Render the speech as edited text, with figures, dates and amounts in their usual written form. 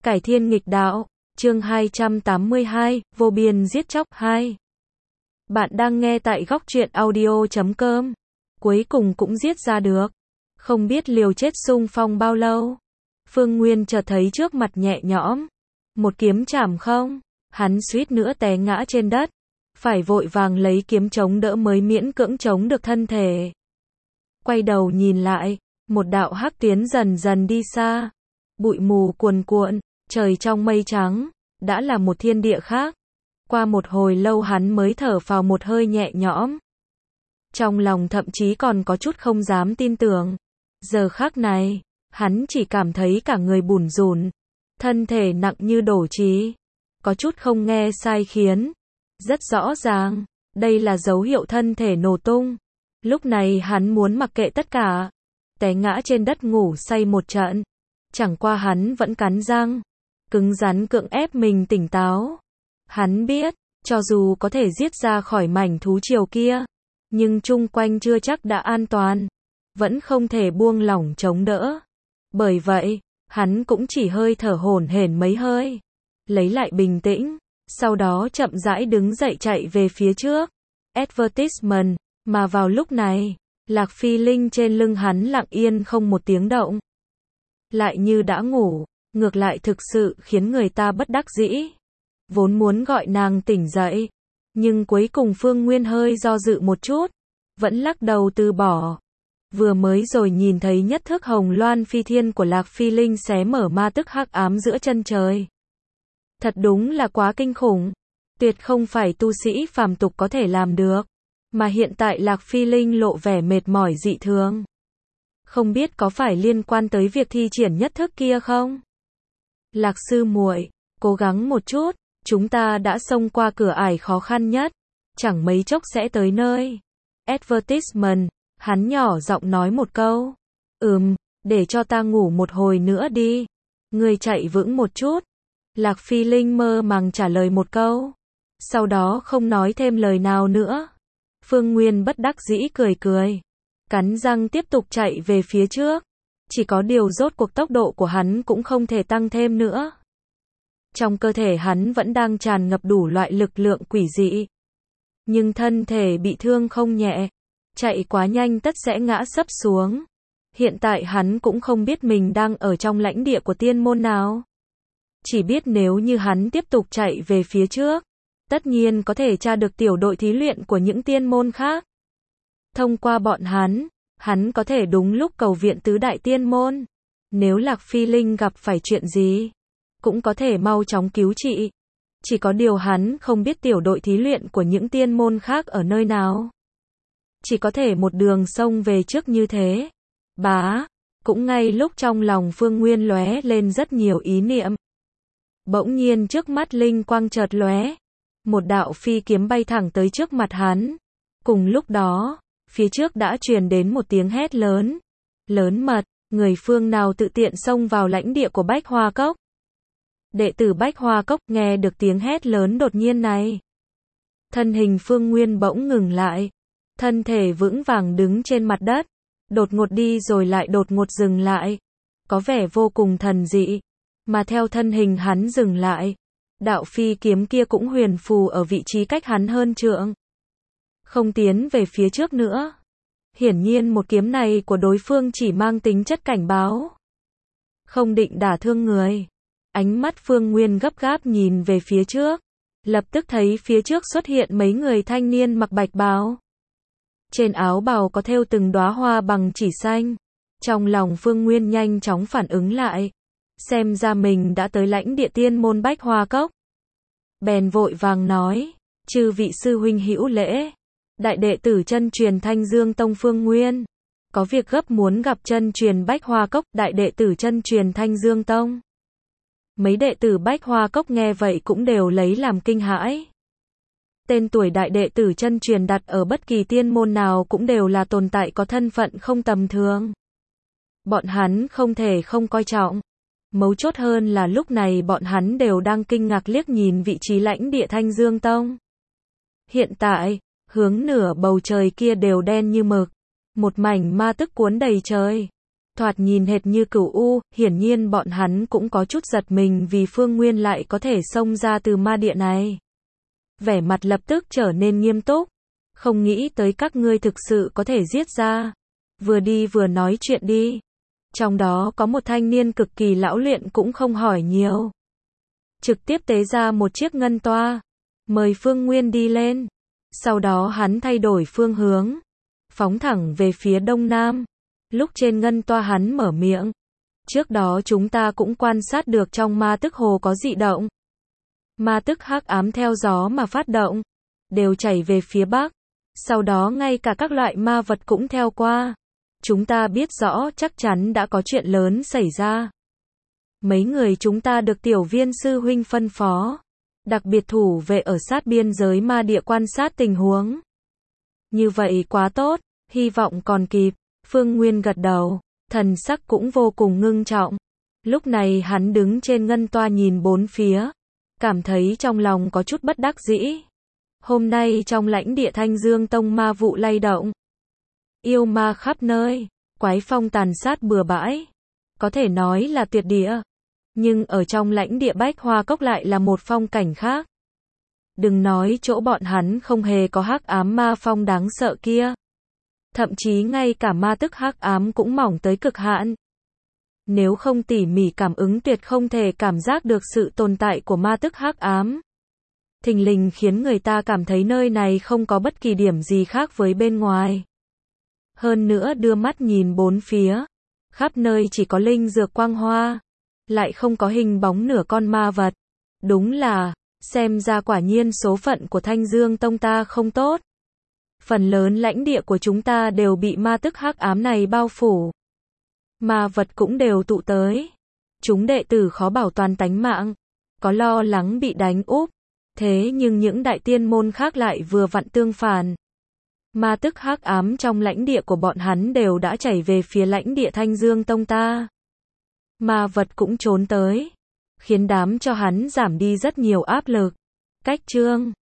Cải thiên nghịch đạo, chương 282, vô biên giết chóc 2. Bạn đang nghe tại góc truyện audio.com. Cuối cùng cũng giết ra được. Không biết liều chết xung phong bao lâu. Phương Nguyên chợt thấy trước mặt nhẹ nhõm. Một kiếm chảm không? Hắn suýt nữa té ngã trên đất. Phải vội vàng lấy kiếm chống đỡ mới miễn cưỡng chống được thân thể. Quay đầu nhìn lại, một đạo hắc tuyến dần dần đi xa. Bụi mù cuồn cuộn, trời trong mây trắng, đã là một thiên địa khác. Qua một hồi lâu hắn mới thở phào một hơi nhẹ nhõm. Trong lòng thậm chí còn có chút không dám tin tưởng. Giờ khắc này, hắn chỉ cảm thấy cả người bủn rủn, thân thể nặng như đổ trí. Có chút không nghe sai khiến. Rất rõ ràng, đây là dấu hiệu thân thể nổ tung. Lúc này hắn muốn mặc kệ tất cả, té ngã trên đất ngủ say một trận. Chẳng qua hắn vẫn cắn răng, cứng rắn cưỡng ép mình tỉnh táo. Hắn biết, cho dù có thể giết ra khỏi mảnh thú triều kia, nhưng chung quanh chưa chắc đã an toàn, vẫn không thể buông lỏng chống đỡ. Bởi vậy, hắn cũng chỉ hơi thở hổn hển mấy hơi, lấy lại bình tĩnh, sau đó chậm rãi đứng dậy chạy về phía trước. Advertisement, mà vào lúc này, Lạc Phi Linh trên lưng hắn lặng yên không một tiếng động. Lại như đã ngủ, ngược lại thực sự khiến người ta bất đắc dĩ. Vốn muốn gọi nàng tỉnh dậy, nhưng cuối cùng Phương Nguyên hơi do dự một chút, vẫn lắc đầu từ bỏ. Vừa mới rồi nhìn thấy nhất thức hồng loan phi thiên của Lạc Phi Linh xé mở ma tức hắc ám giữa chân trời. Thật đúng là quá kinh khủng, tuyệt không phải tu sĩ phàm tục có thể làm được, mà hiện tại Lạc Phi Linh lộ vẻ mệt mỏi dị thường. Không biết có phải liên quan tới việc thi triển nhất thức kia không? Lạc sư muội, cố gắng một chút, chúng ta đã xông qua cửa ải khó khăn nhất, chẳng mấy chốc sẽ tới nơi. Advertisement, hắn nhỏ giọng nói một câu. Để cho ta ngủ một hồi nữa đi. Ngươi chạy vững một chút. Lạc Phi Linh mơ màng trả lời một câu. Sau đó không nói thêm lời nào nữa. Phương Nguyên bất đắc dĩ cười cười, cắn răng tiếp tục chạy về phía trước. Chỉ có điều rốt cuộc tốc độ của hắn cũng không thể tăng thêm nữa. Trong cơ thể hắn vẫn đang tràn ngập đủ loại lực lượng quỷ dị. Nhưng thân thể bị thương không nhẹ. Chạy quá nhanh tất sẽ ngã sấp xuống. Hiện tại hắn cũng không biết mình đang ở trong lãnh địa của tiên môn nào. Chỉ biết nếu như hắn tiếp tục chạy về phía trước, tất nhiên có thể tra được tiểu đội thí luyện của những tiên môn khác. Thông qua bọn hắn có thể đúng lúc cầu viện tứ đại tiên môn. Nếu Lạc Phi Linh gặp phải chuyện gì, cũng có thể mau chóng cứu trị. Chỉ có điều hắn không biết tiểu đội thí luyện của những tiên môn khác ở nơi nào. Chỉ có thể một đường xông về trước như thế. Cũng ngay lúc trong lòng Phương Nguyên lóe lên rất nhiều ý niệm. Bỗng nhiên trước mắt linh quang chợt lóe. Một đạo phi kiếm bay thẳng tới trước mặt hắn. Cùng lúc đó, phía trước đã truyền đến một tiếng hét lớn. Lớn mật, người phương nào tự tiện xông vào lãnh địa của Bách Hoa Cốc. Đệ tử Bách Hoa Cốc nghe được tiếng hét lớn đột nhiên này. Thân hình Phương Nguyên bỗng ngừng lại. Thân thể vững vàng đứng trên mặt đất. Đột ngột đi rồi lại đột ngột dừng lại. Có vẻ vô cùng thần dị. Mà theo thân hình hắn dừng lại, đạo phi kiếm kia cũng huyền phù ở vị trí cách hắn hơn trượng. Không tiến về phía trước nữa. Hiển nhiên một kiếm này của đối phương chỉ mang tính chất cảnh báo. Không định đả thương người. Ánh mắt Phương Nguyên gấp gáp nhìn về phía trước. Lập tức thấy phía trước xuất hiện mấy người thanh niên mặc bạch bào. Trên áo bào có thêu từng đóa hoa bằng chỉ xanh. Trong lòng Phương Nguyên nhanh chóng phản ứng lại. Xem ra mình đã tới lãnh địa tiên môn Bách Hoa Cốc. Bèn vội vàng nói, chư vị sư huynh hữu lễ. Đại đệ tử chân truyền Thanh Dương Tông Phương Nguyên. Có việc gấp muốn gặp chân truyền Bách Hoa Cốc, đại đệ tử chân truyền Thanh Dương Tông. Mấy đệ tử Bách Hoa Cốc nghe vậy cũng đều lấy làm kinh hãi. Tên tuổi đại đệ tử chân truyền đặt ở bất kỳ tiên môn nào cũng đều là tồn tại có thân phận không tầm thường. Bọn hắn không thể không coi trọng. Mấu chốt hơn là lúc này bọn hắn đều đang kinh ngạc liếc nhìn vị trí lãnh địa Thanh Dương Tông. Hiện tại, hướng nửa bầu trời kia đều đen như mực. Một mảnh ma tức cuốn đầy trời. thoạt nhìn hệt như cửu u, hiển nhiên bọn hắn cũng có chút giật mình vì Phương Nguyên lại có thể xông ra từ ma địa này. Vẻ mặt lập tức trở nên nghiêm túc, không nghĩ tới các ngươi thực sự có thể giết ra. Vừa đi vừa nói chuyện đi. Trong đó có một thanh niên cực kỳ lão luyện cũng không hỏi nhiều. Trực tiếp tế ra một chiếc ngân toa, mời Phương Nguyên đi lên. Sau đó hắn thay đổi phương hướng, phóng thẳng về phía đông nam. Lúc trên ngân toa hắn mở miệng. Trước đó chúng ta cũng quan sát được trong ma tức hồ có dị động. Ma tức hắc ám theo gió mà phát động, đều chảy về phía bắc. Sau đó ngay cả các loại ma vật cũng theo qua. Chúng ta biết rõ chắc chắn đã có chuyện lớn xảy ra. Mấy người chúng ta được tiểu viên sư huynh phân phó, đặc biệt thủ vệ ở sát biên giới ma địa quan sát tình huống. Như vậy quá tốt, hy vọng còn kịp. Phương Nguyên gật đầu, thần sắc cũng vô cùng ngưng trọng. Lúc này hắn đứng trên ngân toa nhìn bốn phía, cảm thấy trong lòng có chút bất đắc dĩ. Hôm nay trong lãnh địa Thanh Dương Tông ma vụ lay động. Yêu ma khắp nơi, quái phong tàn sát bừa bãi. Có thể nói là tuyệt địa. Nhưng ở trong lãnh địa Bách Hoa Cốc lại là một phong cảnh khác. Đừng nói chỗ bọn hắn không hề có hắc ám ma phong đáng sợ kia. Thậm chí ngay cả ma tức hắc ám cũng mỏng tới cực hạn. Nếu không tỉ mỉ cảm ứng tuyệt không thể cảm giác được sự tồn tại của ma tức hắc ám. Thình lình khiến người ta cảm thấy nơi này không có bất kỳ điểm gì khác với bên ngoài. Hơn nữa đưa mắt nhìn bốn phía, khắp nơi chỉ có linh dược quang hoa, lại không có hình bóng nửa con ma vật. Đúng là, xem ra quả nhiên số phận của Thanh Dương Tông ta không tốt. Phần lớn lãnh địa của chúng ta đều bị ma tức hắc ám này bao phủ. Ma vật cũng đều tụ tới. Chúng đệ tử khó bảo toàn tánh mạng, có lo lắng bị đánh úp. Thế nhưng những đại tiên môn khác lại vừa vặn tương phản. Ma tức hắc ám trong lãnh địa của bọn hắn đều đã chảy về phía lãnh địa Thanh Dương Tông ta. Ma vật cũng trốn tới, khiến đám cho hắn giảm đi rất nhiều áp lực. Cách chương